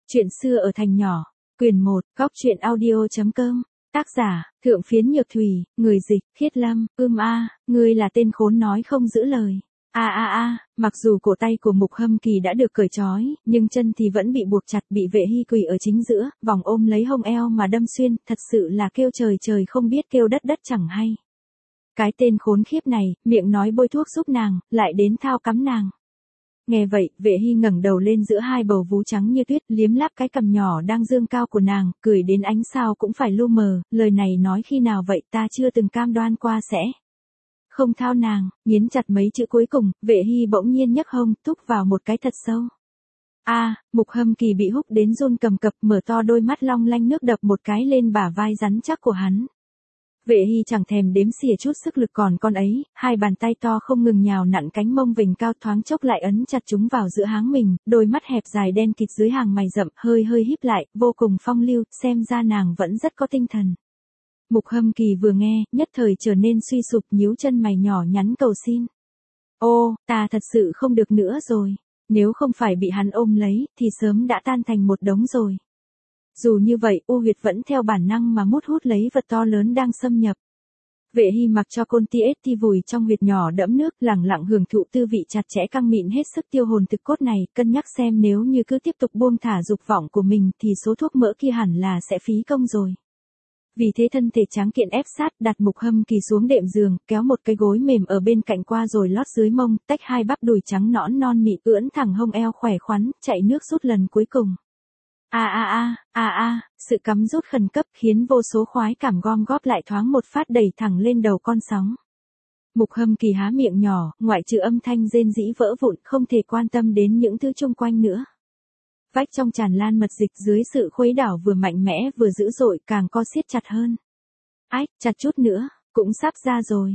Chuyện xưa ở thành nhỏ. Quyền 1, Góc truyện audio.com. Tác giả, Thượng Phiến Nhược Thủy, người dịch, Khiết Lâm, ngươi là tên khốn nói không giữ lời. Mặc dù cổ tay của Mục Hâm Kỳ đã được cởi trói, nhưng chân thì vẫn bị buộc chặt, bị Vệ Hy quỳ ở chính giữa, vòng ôm lấy hông eo mà đâm xuyên, thật sự là kêu trời trời không biết kêu đất đất chẳng hay. Cái tên khốn khiếp này, miệng nói bôi thuốc giúp nàng, lại đến thao cắm nàng. Nghe vậy, Vệ Hy ngẩng đầu lên giữa hai bầu vú trắng như tuyết, liếm láp cái cằm nhỏ đang dương cao của nàng, cười đến ánh sao cũng phải lu mờ, lời này nói khi nào vậy, ta chưa từng cam đoan qua sẽ không thao nàng. Nghiến chặt mấy chữ cuối cùng, Vệ Hy bỗng nhiên nhấc hông, thúc vào một cái thật sâu. Mục Hâm Kỳ bị húc đến run cầm cập, mở to đôi mắt long lanh nước đập một cái lên bả vai rắn chắc của hắn. Vệ Hy chẳng thèm đếm xỉa chút sức lực còn con ấy, hai bàn tay to không ngừng nhào nặn cánh mông vểnh cao, thoáng chốc lại ấn chặt chúng vào giữa háng mình, đôi mắt hẹp dài đen kịt dưới hàng mày rậm, hơi híp lại, vô cùng phong lưu, xem ra nàng vẫn rất có tinh thần. Mục Hâm Kỳ vừa nghe, nhất thời trở nên suy sụp, nhíu chân mày nhỏ nhắn cầu xin. Ta thật sự không được nữa rồi, nếu không phải bị hắn ôm lấy, thì sớm đã tan thành một đống rồi. Dù như vậy, U Huyệt vẫn theo bản năng mà hút lấy vật to lớn đang xâm nhập. Vệ Hy mặc cho con TST vùi trong huyệt nhỏ đẫm nước, lẳng lặng hưởng thụ tư vị chặt chẽ căng mịn hết sức tiêu hồn thực cốt này, cân nhắc xem nếu như cứ tiếp tục buông thả dục vọng của mình thì số thuốc mỡ kia hẳn là sẽ phí công rồi. Vì thế thân thể tráng kiện ép sát, đặt Mục Hâm Kỳ xuống đệm giường, kéo một cái gối mềm ở bên cạnh qua rồi lót dưới mông, tách hai bắp đùi trắng nõn non mịn, ưỡn thẳng hông eo khỏe khoắn, chạy nước rút lần cuối cùng. Sự cắm rút khẩn cấp khiến vô số khoái cảm gom góp lại thoáng một phát đẩy thẳng lên đầu con sóng. Mục Hâm Kỳ há miệng nhỏ, ngoại trừ âm thanh rên rỉ vỡ vụn, không thể quan tâm đến những thứ xung quanh nữa. Vách trong tràn lan mật dịch dưới sự khuấy đảo vừa mạnh mẽ vừa dữ dội, càng co siết chặt hơn. Chặt chút nữa, cũng sắp ra rồi.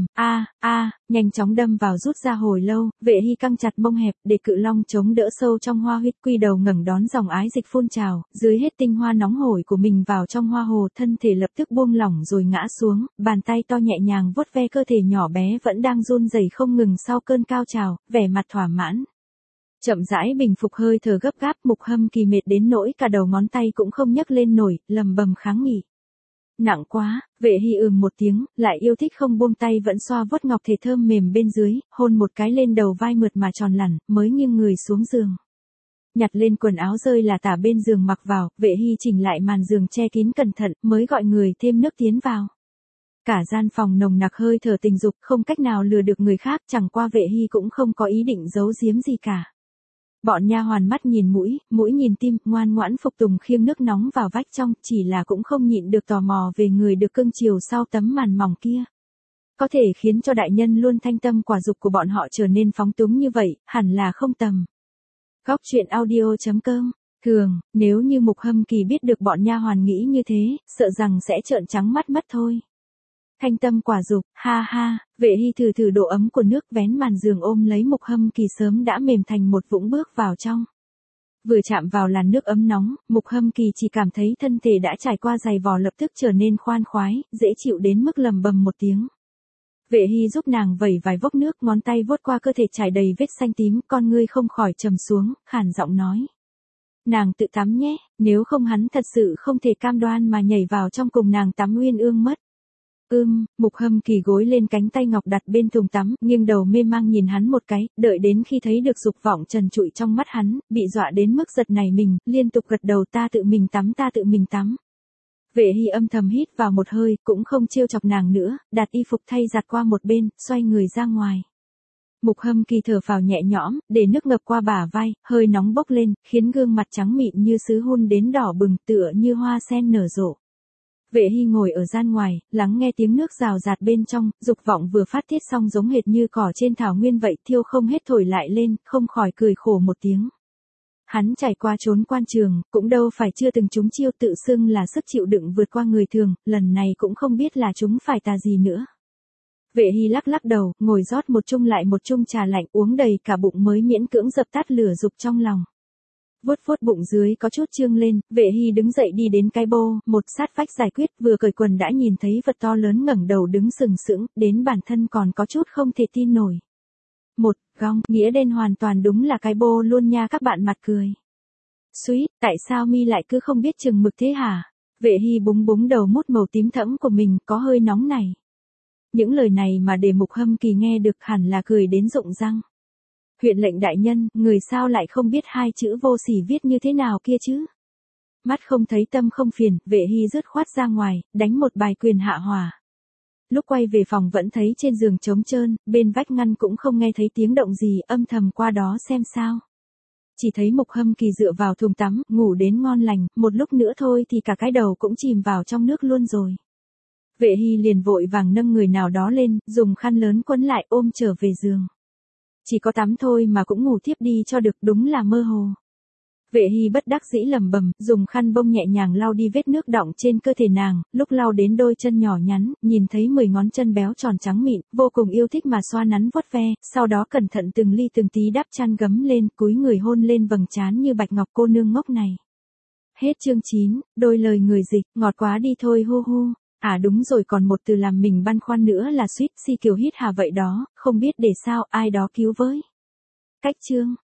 Nhanh chóng đâm vào rút ra hồi lâu, Vệ Hy căng chặt mông hẹp, để cự long chống đỡ sâu trong hoa huyết, quy đầu ngẩng đón dòng ái dịch phun trào, dưới hết tinh hoa nóng hổi của mình vào trong hoa hồ, thân thể lập tức buông lỏng rồi ngã xuống, bàn tay to nhẹ nhàng vuốt ve cơ thể nhỏ bé vẫn đang run rẩy không ngừng sau cơn cao trào, vẻ mặt thỏa mãn. Chậm rãi bình phục hơi thở gấp gáp, Mục Hâm Kỳ mệt đến nỗi cả đầu ngón tay cũng không nhấc lên nổi, lầm bầm kháng nghị. Nặng quá. Vệ Hy một tiếng, lại yêu thích không buông tay vẫn xoa vuốt ngọc thể thơm mềm bên dưới, hôn một cái lên đầu vai mượt mà tròn lẳn, mới nghiêng người xuống giường. Nhặt lên quần áo rơi là tả bên giường mặc vào, Vệ Hy chỉnh lại màn giường che kín cẩn thận, mới gọi người thêm nước tiến vào. Cả gian phòng nồng nặc hơi thở tình dục, không cách nào lừa được người khác, chẳng qua Vệ Hy cũng không có ý định giấu giếm gì cả. Bọn nha hoàn mắt nhìn mũi nhìn tim, ngoan ngoãn phục tùng khiêng nước nóng vào vách trong, chỉ là cũng không nhịn được tò mò về người được cưng chiều sau tấm màn mỏng kia. Có thể khiến cho đại nhân luôn thanh tâm quả dục của bọn họ trở nên phóng túng như vậy, hẳn là không tầm. Góc truyện audio.com. Thường, nếu như Mục Hâm Kỳ biết được bọn nha hoàn nghĩ như thế, sợ rằng sẽ trợn trắng mắt mất thôi. Thanh tâm quả dục, Vệ Hy thử độ ấm của nước, vén màn giường ôm lấy Mục Hâm Kỳ sớm đã mềm thành một vũng bước vào trong. Vừa chạm vào làn nước ấm nóng, Mục Hâm Kỳ chỉ cảm thấy thân thể đã trải qua giày vò lập tức trở nên khoan khoái, dễ chịu đến mức lầm bầm một tiếng. Vệ Hy giúp nàng vẩy vài vốc nước, ngón tay vuốt qua cơ thể trải đầy vết xanh tím, con ngươi không khỏi trầm xuống, khàn giọng nói. Nàng tự tắm nhé, nếu không hắn thật sự không thể cam đoan mà nhảy vào trong cùng nàng tắm uyên ương mất. Mục Hâm Kỳ gối lên cánh tay ngọc đặt bên thùng tắm, nghiêng đầu mê mang nhìn hắn một cái, đợi đến khi thấy được dục vọng trần trụi trong mắt hắn, bị dọa đến mức giật nảy mình, liên tục gật đầu ta tự mình tắm. Vệ Hy âm thầm hít vào một hơi, cũng không trêu chọc nàng nữa, đặt y phục thay giặt qua một bên, xoay người ra ngoài. Mục Hâm Kỳ thở phào nhẹ nhõm, để nước ngập qua bả vai, hơi nóng bốc lên, khiến gương mặt trắng mịn như sứ hun đến đỏ bừng, tựa như hoa sen nở rộ. Vệ Hy ngồi ở gian ngoài, lắng nghe tiếng nước rào rạt bên trong, dục vọng vừa phát tiết xong giống hệt như cỏ trên thảo nguyên vậy, thiêu không hết thổi lại lên, không khỏi cười khổ một tiếng. Hắn trải qua trốn quan trường, cũng đâu phải chưa từng trúng chiêu, tự xưng là sức chịu đựng vượt qua người thường, lần này cũng không biết là chúng phải tà gì nữa. Vệ Hy lắc đầu, ngồi rót một chung trà lạnh uống đầy cả bụng mới miễn cưỡng dập tắt lửa dục trong lòng. Vuốt bụng dưới có chút trương lên, Vệ Hy đứng dậy đi đến cái bô, một sát vách giải quyết, vừa cởi quần đã nhìn thấy vật to lớn ngẩng đầu đứng sừng sững, đến bản thân còn có chút không thể tin nổi. Một gong, nghĩa đen hoàn toàn đúng là cái bô luôn nha các bạn, mặt cười. Suýt, tại sao mi lại cứ không biết chừng mực thế hả? Vệ Hy búng búng đầu mút màu tím thẫm của mình, có hơi nóng này. Những lời này mà để Mục Hâm Kỳ nghe được hẳn là cười đến rụng răng. Huyện lệnh đại nhân, người sao lại không biết hai chữ vô sỉ viết như thế nào kia chứ? Mắt không thấy tâm không phiền, Vệ Hy dứt khoát ra ngoài, đánh một bài quyền hạ hỏa. Lúc quay về phòng vẫn thấy trên giường trống trơn, bên vách ngăn cũng không nghe thấy tiếng động gì, âm thầm qua đó xem sao. Chỉ thấy Mục Hâm Kỳ dựa vào thùng tắm, ngủ đến ngon lành, một lúc nữa thôi thì cả cái đầu cũng chìm vào trong nước luôn rồi. Vệ Hy liền vội vàng nâng người nào đó lên, dùng khăn lớn quấn lại ôm trở về giường. Chỉ có tắm thôi mà cũng ngủ tiếp đi cho được, đúng là mơ hồ. Vệ Hy bất đắc dĩ lẩm bẩm, dùng khăn bông nhẹ nhàng lau đi vết nước đọng trên cơ thể nàng, lúc lau đến đôi chân nhỏ nhắn, nhìn thấy 10 ngón chân béo tròn trắng mịn, vô cùng yêu thích mà xoa nắn vuốt ve, sau đó cẩn thận từng ly từng tí đắp chăn gấm lên, cúi người hôn lên vầng trán như bạch ngọc cô nương ngốc này. Hết chương 9, đôi lời người dịch, ngọt quá đi thôi hu hu. À đúng rồi, còn một từ làm mình băn khoăn nữa là suýt si kiều hít hà vậy đó, không biết để sao ai đó cứu với. Cách chương